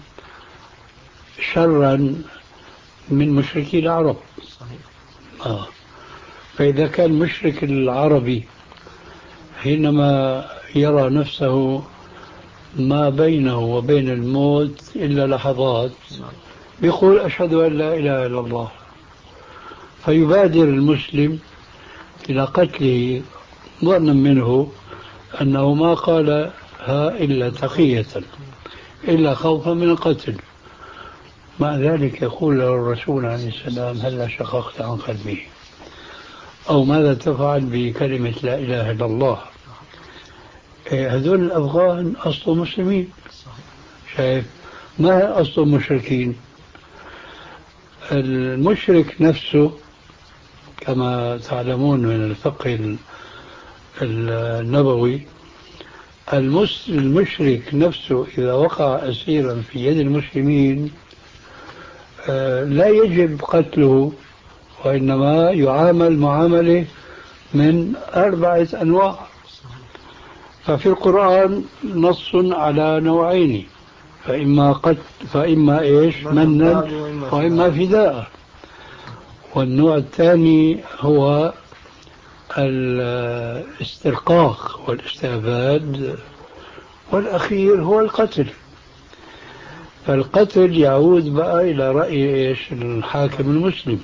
شرا من مشركي العرب. آه. فإذا كان مشرك العربي حينما يرى نفسه ما بينه وبين الموت إلا لحظات يقول أشهد أن لا إله إلا الله، فيبادر المسلم إلى قتله ظنا منه أنه ما قالها إلا تقية إلا خوفا من القتل. مع ذلك يقول له الرسول عليه السلام هلا شققت عن قلبه، أو ماذا تفعل بكلمة لا إله إلا الله؟ هذول الأفغان أصلهم مسلمين، شايف؟ ما أصلهم مشركين. المشرك نفسه كما تعلمون من الفقه النبوي، المشرك نفسه إذا وقع أسيرا في يد المسلمين لا يجب قتله، وإنما يعامل معاملة من أربعة أنواع. ففي القرآن نص على نوعين، فإما قد فإما إيش منا وإما فداء. والنوع الثاني هو الاسترقاق والاستعباد، والأخير هو القتل. فالقتل يعود بقى إلى رأي إيش الحاكم المسلم،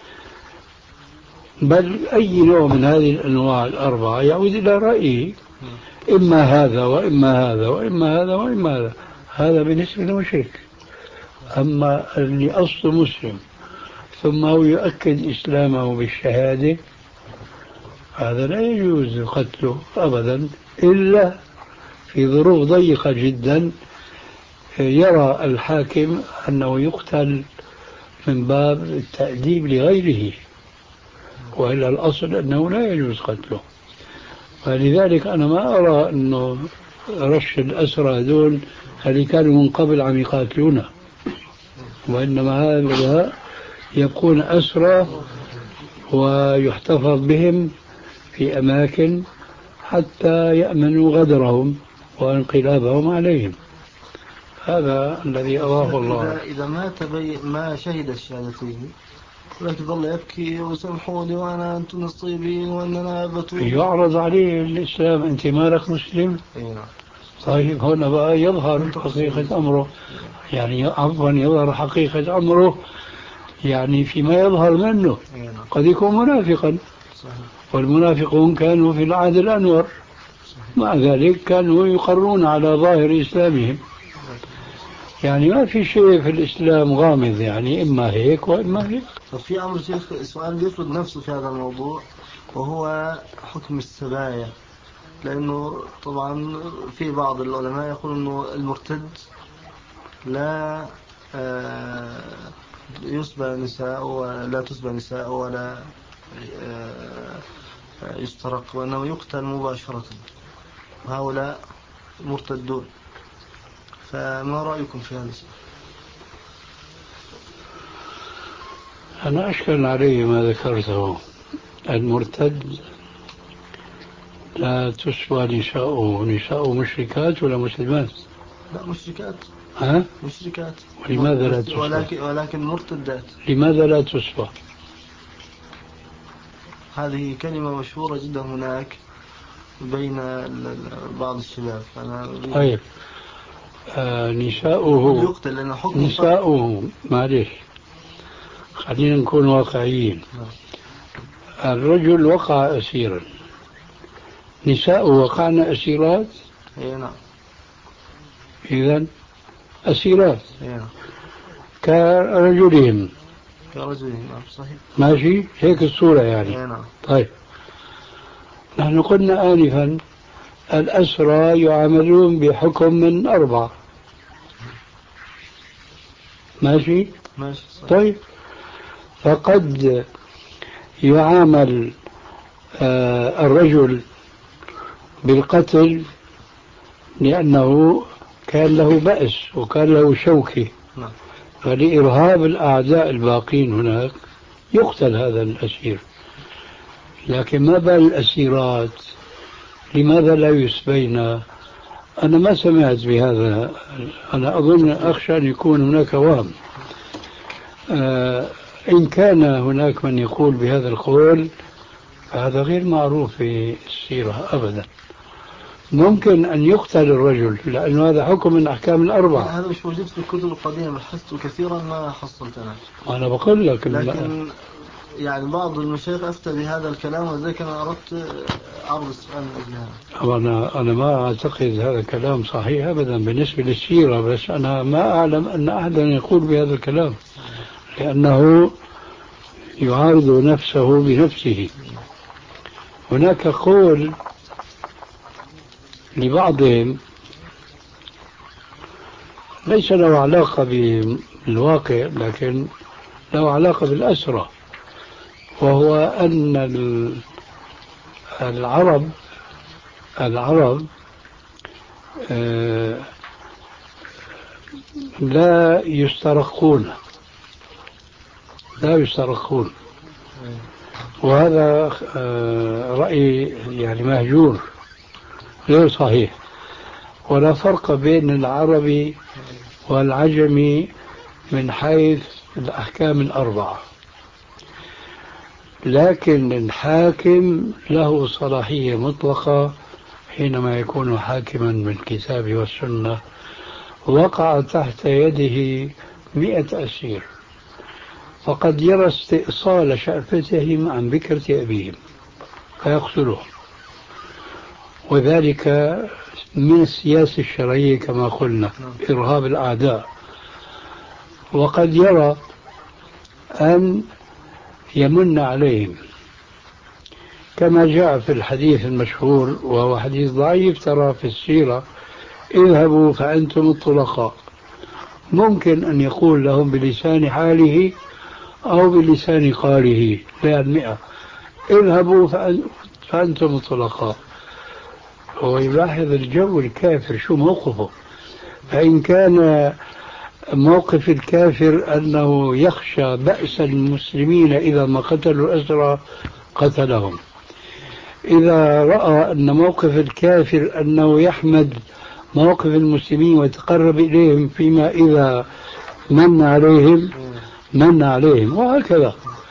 بل أي نوع من هذه الأنواع الأربعة يعود إلى رأيه، إما هذا وإما هذا وإما هذا وإما هذا. هذا بالنسبة للمشرك. أما اللي أصله مسلم ثم هو يؤكد إسلامه بالشهادة، هذا لا يجوز قتله أبدا، إلا في ظروف ضيقة جدا يرى الحاكم أنه يقتل من باب التأديب لغيره، وإلا الأصل أنه لا يجوز قتله. فلذلك أنا ما أرى أنه رش الأسرى دول اللي كانوا من قبل عم يقاتلونا، وإنما هؤلاء يبقون أسرى ويحتفظ بهم في أماكن حتى يأمنوا غدرهم وانقلابهم عليهم. هذا الذي أراه الله. إذا ما تبي ما شهد الشهادتين ولكن ظل يبكي وسامحوني وأنا أنتم نصيبين وأننا بتوب، يعرض عليه الإسلام، أنت مالك مسلم؟ طيب هنا بقى يظهر حقيقة أمره، يعني عفوا يظهر حقيقة أمره، يعني فيما يظهر منه قد يكون منافقا، والمنافقون كانوا في العهد الأنور، مع ذلك كانوا يقرون على ظاهر إسلامهم. يعني ما في شيء في الإسلام غامض، يعني إما هيك وإما هيك. ففي أمر شيخ سؤال بيفرض نفسه في هذا الموضوع، وهو حكم السبايا. لأنه طبعا في بعض العلماء يقول أنه المرتد لا يسبى نساء ولا تسبى نساء ولا يسترق، وأنه يقتل مباشرة، وهؤلاء مرتدون. فما رأيكم في هذا الشيء؟ أنا أشكل علي ما ذكرته. المرتد لا تسوى نساؤه. نساؤه مشركات ولا مسلمات؟ لا مشركات. ها؟ مشركات. ولماذا لا تسوى؟ ولكن, ولكن مرتدات. لماذا لا تسوى؟ هذه كلمة مشهورة جدا هناك بين بعض الشباب. طيب آه نساؤه يقتل لأن حكم نساؤه معلش خلينا نكون واقعيين. الرجل وقع أسيرا، نساؤه وقعن أسيرات. اي نعم. إذن أسيرات نعم. كرجلهم كرجلهم نعم صحيح. ماشي هيك الصورة يعني. نعم. طيب نحن قلنا آنفا الأسرى يعاملون بحكم من أربعة. ماشي. ماشي صحيح. طيب فقد يعامل آه الرجل بالقتل لأنه كان له بأس وكان له شوكة، نعم. فلإرهاب الأعداء الباقين هناك يقتل هذا الأسير. لكن ما بال الأسيرات لماذا لا يسبين؟ أنا ما سمعت بهذا. أنا أظن أخشى أن يكون هناك وهم. آه إن كان هناك من يقول بهذا القول فهذا غير معروف في السيرة أبدا. ممكن أن يقتل الرجل لأنه هذا حكم من أحكام الأربعة. هذا مش موجود في الكتب القديمة، بحثت كثيرا ما حصلت أنا. أنا بقول لك لكن يعني بعض المشايخ أفتى بهذا الكلام، وذلك أنا أردت عرض السؤال من أجلها. أنا أنا ما أعتقد هذا الكلام صحيح أبدا بالنسبة للسيرة، بس أنا ما أعلم أن أحدا يقول بهذا الكلام لأنه يعارض نفسه بنفسه. هناك قول لبعضهم ليس له علاقة بالواقع لكن له علاقة بالأسرة، وهو أن العرب العرب لا يسترقون لا يسترقون وهذا رأي يعني مهجور غير صحيح. ولا فرق بين العربي والعجمي من حيث الأحكام الأربعة، لكن الحاكم له صلاحية مطلقة حينما يكون حاكما بالكتاب والسنة وقع تحت يده مئة أسير، فقد يرى استئصال شأفتهم عن بكرة أبيهم فيقتلهم، وذلك من السياسة الشرعية كما قلنا إرهاب الأعداء. وقد يرى أن يمن عليهم كما جاء في الحديث المشهور وهو حديث ضعيف ترى في السيرة: اذهبوا فأنتم الطلقاء. ممكن أن يقول لهم بلسان حاله أو بلسان قاله للمئة: اذهبوا فأنتم الطلقاء. ويلاحظ الجو الكافر شو موقفه. فإن كان موقف الكافر أنه يخشى بأس المسلمين إذا ما قتلوا الأسرى قتلهم، إذا رأى أن موقف الكافر أنه يحمد موقف المسلمين ويتقرب إليهم فيما إذا من عليهم من عليهم، وهكذا.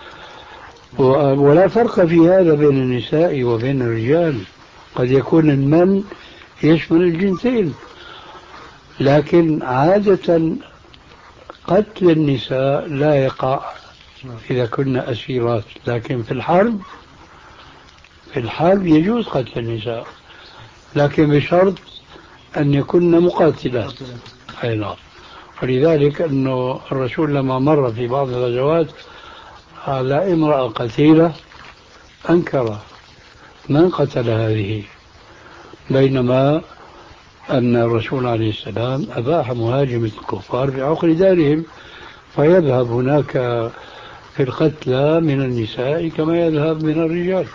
ولا فرق في هذا بين النساء وبين الرجال، قد يكون المن يشمل الجنسين، لكن عادة قتل النساء لا يقع إذا كنا أسيرات، لكن في الحرب في الحرب يجوز قتل النساء، لكن بشرط أن يكن مقاتلات. أي نعم. ولذلك أنه الرسول لما مر في بعض الغزوات على امرأة قتيلة أنكر من قتل هذه، بينما أن الرسول عليه السلام أباح مهاجمة الكفار في عقر دارهم، فيذهب هناك في القتلى من النساء كما يذهب من الرجال.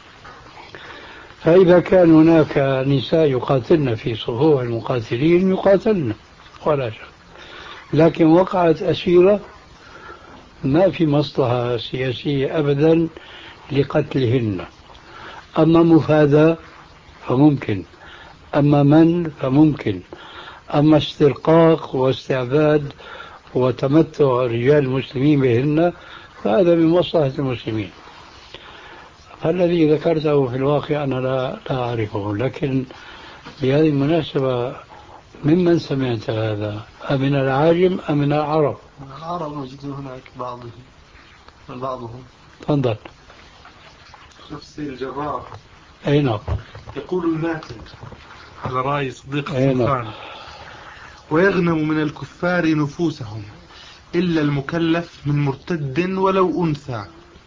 فإذا كان هناك نساء يقاتلن في صفوف المقاتلين يقاتلن ولا شك، لكن وقعت أسيرة ما في مصلحة سياسية أبدا لقتلهن. أما مفادى فممكن، أما من فممكن، أما استرقاق واستعباد وتمتع رجال المسلمين بهن فهذا من مصلحة المسلمين. فالذي ذكرته في الواقع أنا لا, لا أعرفه، لكن بهذه المناسبة ممن سمعت هذا؟ أمن العاجم أم من العرب؟ من العرب موجودون هناك بعضهم من بعضهم. تفضل. نفس الجرار. أي نعم. يقول الماتن على رأي صديق أي نعم. السلطان: ويغنم من الكفار نفوسهم إلا المكلف من مرتد ولو أنثى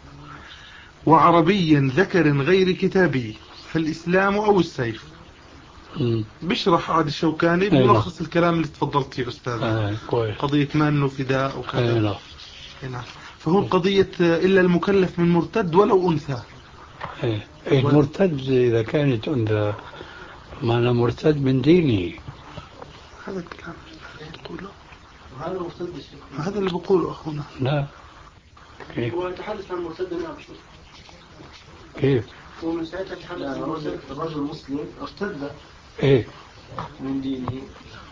وعربي ذكر غير كتابي فالإسلام أو السيف. م. بشرح عاد الشوكاني بلخص الكلام اللي تفضلت فيه أستاذ. آه قضية ما أنه فداء وكذا. نعم. نعم. فهو قضية إلا المكلف من مرتد ولو أنثى. إيه. المرتد إذا كانت أنثى معنى مرتد من دينه. هذا الكلام تقوله. هذا مرتد. هذا اللي بقوله أخونا. لا. كيف؟ هو يتحدث عن المرتد من أبشر. كيف؟ هو من ساعتها يتحدث عن المرتد. الرجل المسلم ارتد إيه من دينه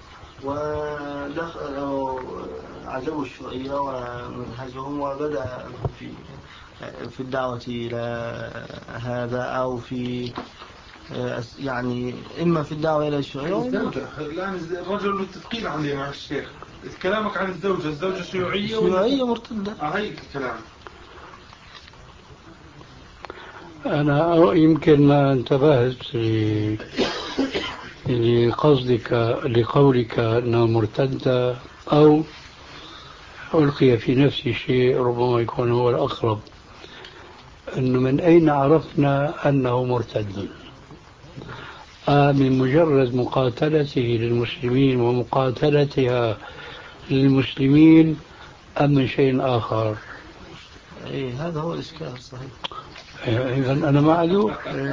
ودخل عجبوا الشيوعية ومنهجهم وبدأ في في الدعوة إلى هذا أو في يعني إما في الدعوة إلى الشيوعية. الزوجة الآن الرجل متفقين عليه مع الشيخ. كلامك عن الزوجة الزوجة شيوعية شيوعية مرتدة. آه هيك الكلام. أنا يمكن ما انتبهت لقصدك لقولك أنها مرتدة أو ألقي في نفسي شيء ربما يكون هو الأقرب، أنه من أين عرفنا أنه مرتد؟ آه من مجرد مقاتلته للمسلمين ومقاتلتها للمسلمين أم من شيء آخر؟ إيه هذا هو الإشكال صحيح. إذا أنا معذور.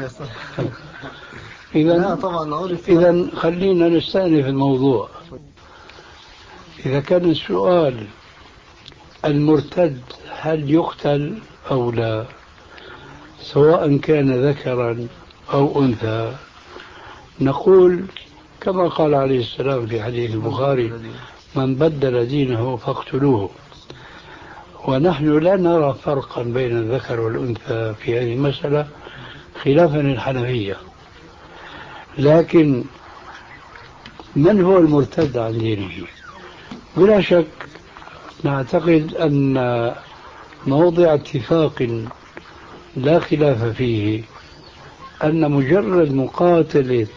إذا طبعا إذا خلينا نستأنف الموضوع. إذا كان السؤال المرتد هل يقتل أو لا، سواء كان ذكرا أو أنثى، نقول كما قال عليه السلام في حديث البخاري: من بدل دينه فاقتلوه. ونحن لا نرى فرقا بين الذكر والأنثى في هذه المسألة خلافا للحنفية. لكن من هو المرتد عن دينه؟ بلا شك نعتقد أن موضع اتفاق لا خلاف فيه أن مجرد مقاتلة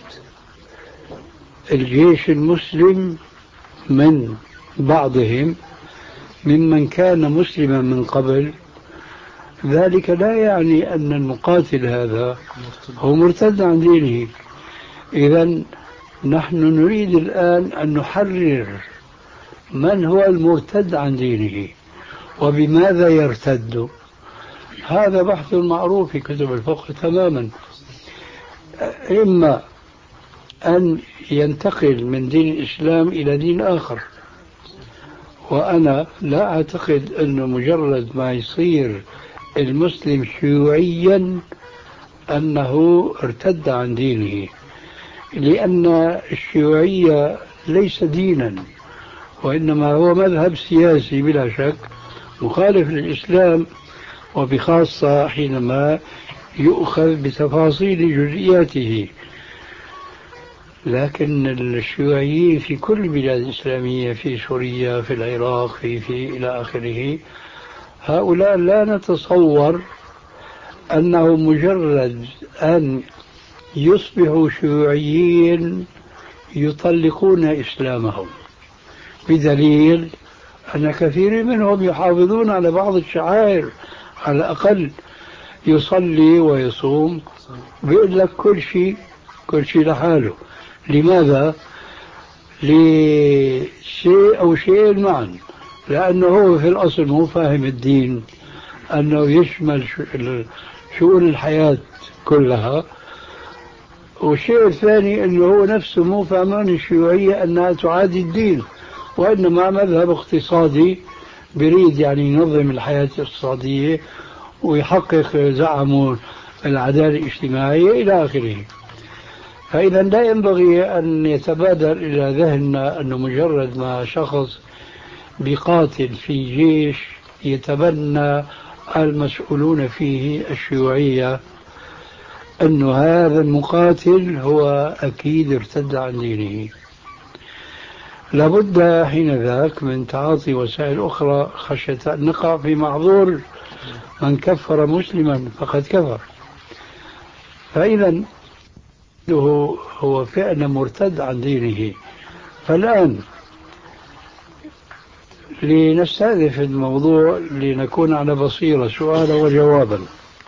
الجيش المسلم من بعضهم ممن كان مسلما من قبل، ذلك لا يعني أن المقاتل هذا هو مرتد عن دينه. إذن نحن نريد الآن أن نحرر من هو المرتد عن دينه وبماذا يرتد. هذا بحث معروف في كتب الفقه تماما. إما أن ينتقل من دين الإسلام إلى دين آخر، وأنا لا أعتقد أنه مجرد ما يصير المسلم شيوعيا أنه ارتد عن دينه، لأن الشيوعية ليس دينا وإنما هو مذهب سياسي بلا شك مخالف للإسلام، وبخاصة حينما يؤخذ بتفاصيل جزئياته. لكن الشيوعيين في كل البلاد الإسلامية، في سوريا، في العراق، في في إلى آخره، هؤلاء لا نتصور أنه مجرد أن يصبحوا شيوعيين يطلقون إسلامهم، بدليل أن كثير منهم يحافظون على بعض الشعائر، على الأقل يصلي ويصوم، بيقول لك كل شيء كل شيء لحاله. لماذا؟ لشيء أو شيء معا، لأنه هو في الأصل مو فاهم الدين أنه يشمل شؤون الحياة كلها. والشيء الثاني أنه هو نفسه مو فاهمان الشيوعية أنها تعادي الدين، وإنما مذهب اقتصادي بريد يعني ينظم الحياة الاقتصادية ويحقق زعمه العدالة الاجتماعية إلى آخره. فإذا لا ينبغي أن يتبادر إلى ذهننا أنه مجرد ما شخص بقاتل في جيش يتبنى المسؤولون فيه الشيوعية أن هذا المقاتل هو أكيد ارتد عن دينه. لابد حين ذاك من تعاطي وسائل أخرى خشية أن نقع في معذور من كفر مسلما فقد كفر. فإذا هو فعلا مرتد عن دينه. فالآن لنستهدف الموضوع لنكون على بصيرة سؤالا وجوابا: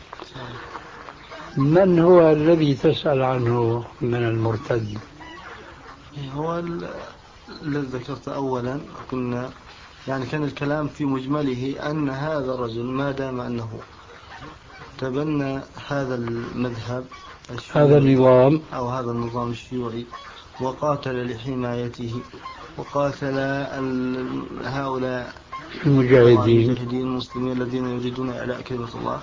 من هو الذي تسأل عنه من المرتد؟ هو الذي ذكرت أولا، كنا يعني كان الكلام في مجمله أن هذا الرجل ما دام أنه تبنى هذا المذهب هذا النظام أو هذا النظام الشيوعي وقاتل لحمايته وقاتل هؤلاء المجاهدين المسلمين الذين يريدون إعلاء كلمة الله،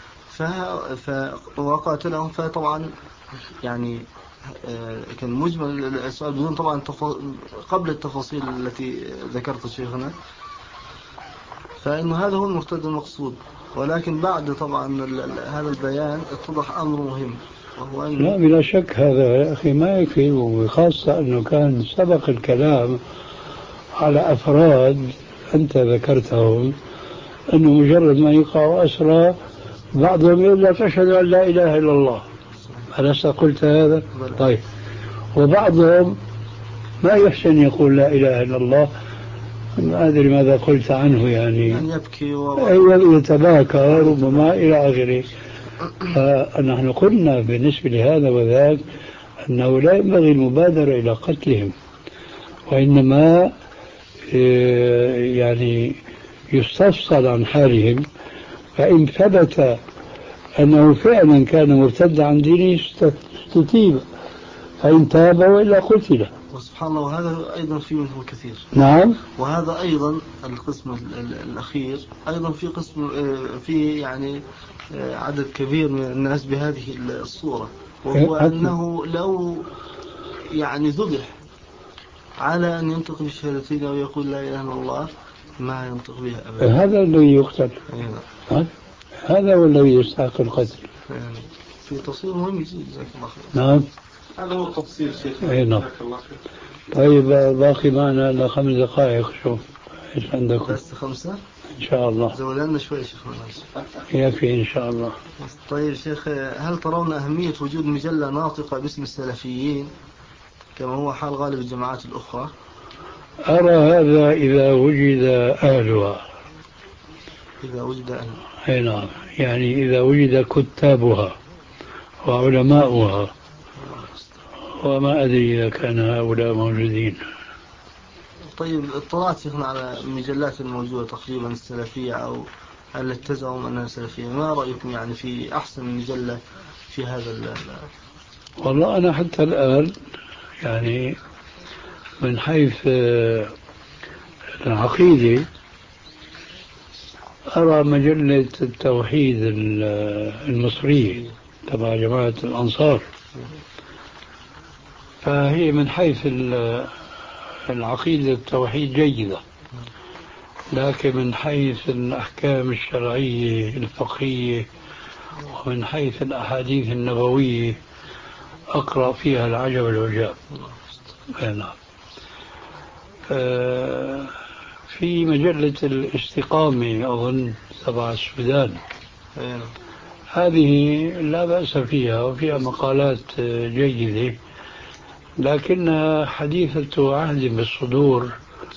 فوقاتلهم. فطبعا يعني كان مجمل السؤال بدون طبعا قبل التفاصيل التي ذكرت شيخنا، فإنه هذا هو المرتد المقصود. ولكن بعد طبعا هذا البيان اتضح أمر مهم، وهو أن لا بلا شك هذا يا أخي ما يكفي، وخاصة أنه كان سبق الكلام على أفراد أنت ذكرتهم أنه مجرد ما يقع أسرى بعضهم يقول لك أشهد أن لا إله إلا الله، ألست قلت هذا؟ طيب. وبعضهم ما يحسن يقول لا إله إلا الله، ما أدري ماذا قلت عنه، يعني أن يبكي ويتباكى ربما إلى آخره. فنحن قلنا بالنسبة لهذا وذاك أنه لا ينبغي المبادرة إلى قتلهم، وإنما يعني يستفصل عن حالهم، فإن ثبت أنه فعلا كان مرتد عن دينه استتيب، فإن تاب وإلا قتل. وسبحان الله، وهذا أيضا فيه منه كثير. نعم. وهذا أيضا القسم الأخير أيضا في قسم فيه يعني عدد كبير من الناس بهذه الصورة، وهو أنه لو يعني ذبح على أن ينطق بالشهادتين أو يقول لا إله إلا الله ما ينطق بها أبدا. هذا الذي يقتل. أيوة. هذا هو الذي يستحق القتل. يعني في تفصيل مهم جدا. جزاك الله خير. نعم. هذا هو التفصيل شيخ. أي نعم. طيب باقي معنا لخمس دقائق. شوف ايش عندكم؟ بس خمسة إن شاء الله. زودنا شوي شيخنا. يكفي إن شاء الله. طيب شيخ، هل ترون أهمية وجود مجلة ناطقة باسم السلفيين كما هو حال غالب الجماعات الأخرى؟ أرى هذا إذا وجد أهلها. إذا وجد أهلها. أي نعم، يعني إذا وجد كتابها وعلماؤها، وما أدري إذا كان هؤلاء موجودين. طيب اطلعت شيخنا على المجلات الموجودة تقريبا السلفية أو التي تزعم أنها سلفية، ما رأيكم يعني في أحسن مجلة في هذا ال والله أنا حتى الآن يعني من حيث العقيدة أرى مجلة التوحيد المصرية تبع جماعة الأنصار، فهي من حيث العقيدة التوحيد جيدة، لكن من حيث الأحكام الشرعية الفقهية ومن حيث الأحاديث النبوية أقرأ فيها العجب العجاب. نعم. في مجلة الاستقامة أظن تبع السودان، هذه لا بأس فيها وفيها مقالات جيدة، لكنها حديثة عهد بالصدور،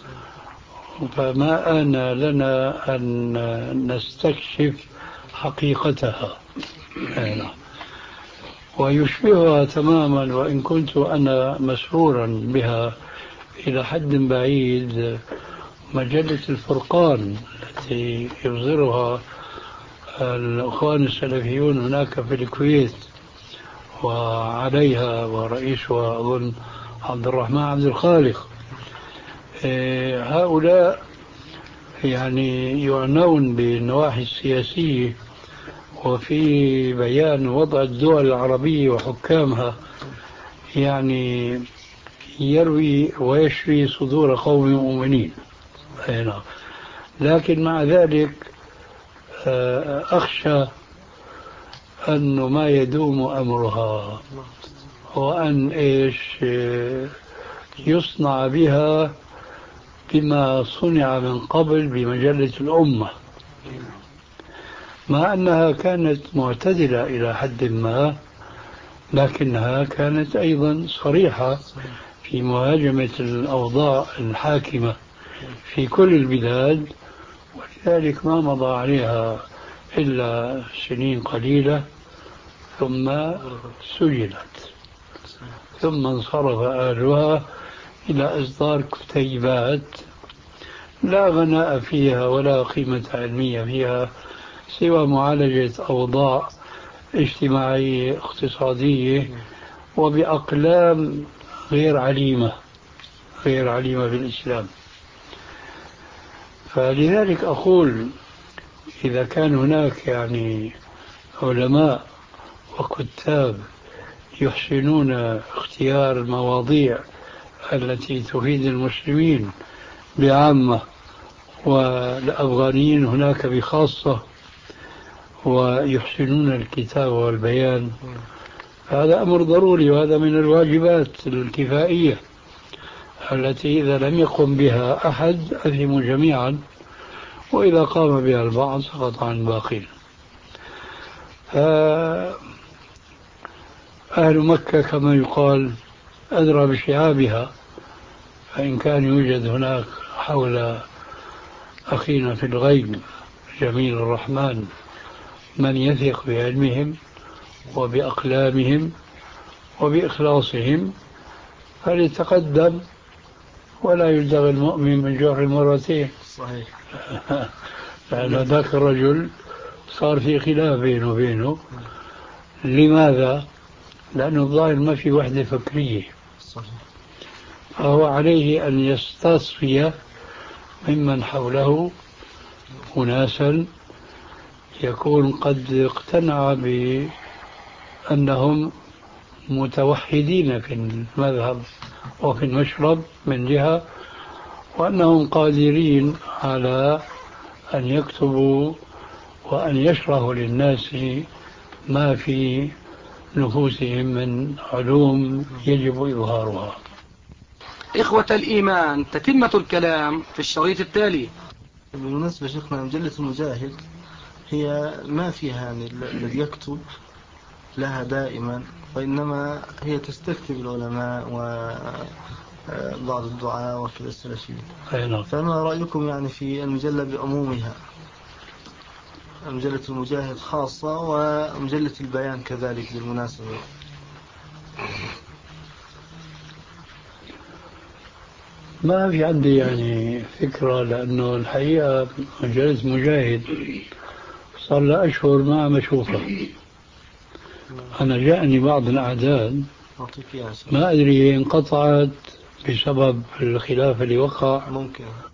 فما آن لنا أن نستكشف حقيقتها. ويشبهها تماما، وإن كنت أنا مسرورا بها إلى حد بعيد، مجلة الفرقان التي يصدرها الأخوان السلفيون هناك في الكويت، وعليها ورئيسها أظن عبد الرحمن عبد الخالق. هؤلاء يعني يعنون بالنواحي السياسية وفي بيان وضع الدول العربية وحكامها، يعني يروي ويشفي صدور قوم مؤمنين. لكن مع ذلك أخشى أنه ما يدوم أمرها، وأن إيش يصنع بها بما صنع من قبل بمجلة الأمة، مع أنها كانت معتدلة إلى حد ما، لكنها كانت أيضا صريحة في مهاجمة الأوضاع الحاكمة في كل البلاد، ولذلك ما مضى عليها إلا سنين قليلة ثم سجنت، ثم انصرف أهلها إلى إصدار كتيبات لا غناء فيها ولا قيمة علمية فيها سوى معالجة أوضاع اجتماعية اقتصادية وبأقلام غير عليمة غير عليمة بالإسلام. فلذلك أقول إذا كان هناك يعني علماء وكتاب يحسنون اختيار المواضيع التي تفيد المسلمين بعامة والأفغانيين هناك بخاصة، ويحسنون الكتاب والبيان، هذا أمر ضروري، وهذا من الواجبات الكفائية التي إذا لم يقم بها أحد أثموا جميعا، وإذا قام بها البعض سقط عن الباقين. أهل مكة كما يقال أدرى بشعابها، فإن كان يوجد هناك حول أخينا في الغيب جميل الرحمن من يثق بعلمهم وبأقلامهم وبإخلاصهم فليتقدم، ولا يلدغ المؤمن من جوع مرتين. صحيح. لأن ذاك الرجل صار في خلاف بينه وبينه. لماذا؟ لأنه الظاهر ما في وحدة فكرية. صحيح. فهو عليه أن يستصفي ممن حوله أناسا يكون قد اقتنع بأنهم متوحدين في المذهب وفي المشرب من جهة، وأنهم قادرين على أن يكتبوا وأن يشرحوا للناس ما في نفوسهم من علوم يجب إظهارها. إخوة الإيمان، تتمة الكلام في الشريط التالي. بالمناسبة شيخنا مجلة المجاهد هي ما فيها يعني الذي يكتب لها دائما، وإنما هي تستكتب العلماء وبعض الدعاء وكذا السلفيين. فما رأيكم يعني في المجلة بعمومها، مجلة المجاهد خاصة ومجلة البيان كذلك بالمناسبة؟ ما في عندي يعني فكرة، لأنه الحقيقة مجلة مجاهد صار لها أشهر ما عم أشوفها. أنا جاءني بعض الأعداد ما أدري انقطعت بسبب الخلاف اللي وقع ممكن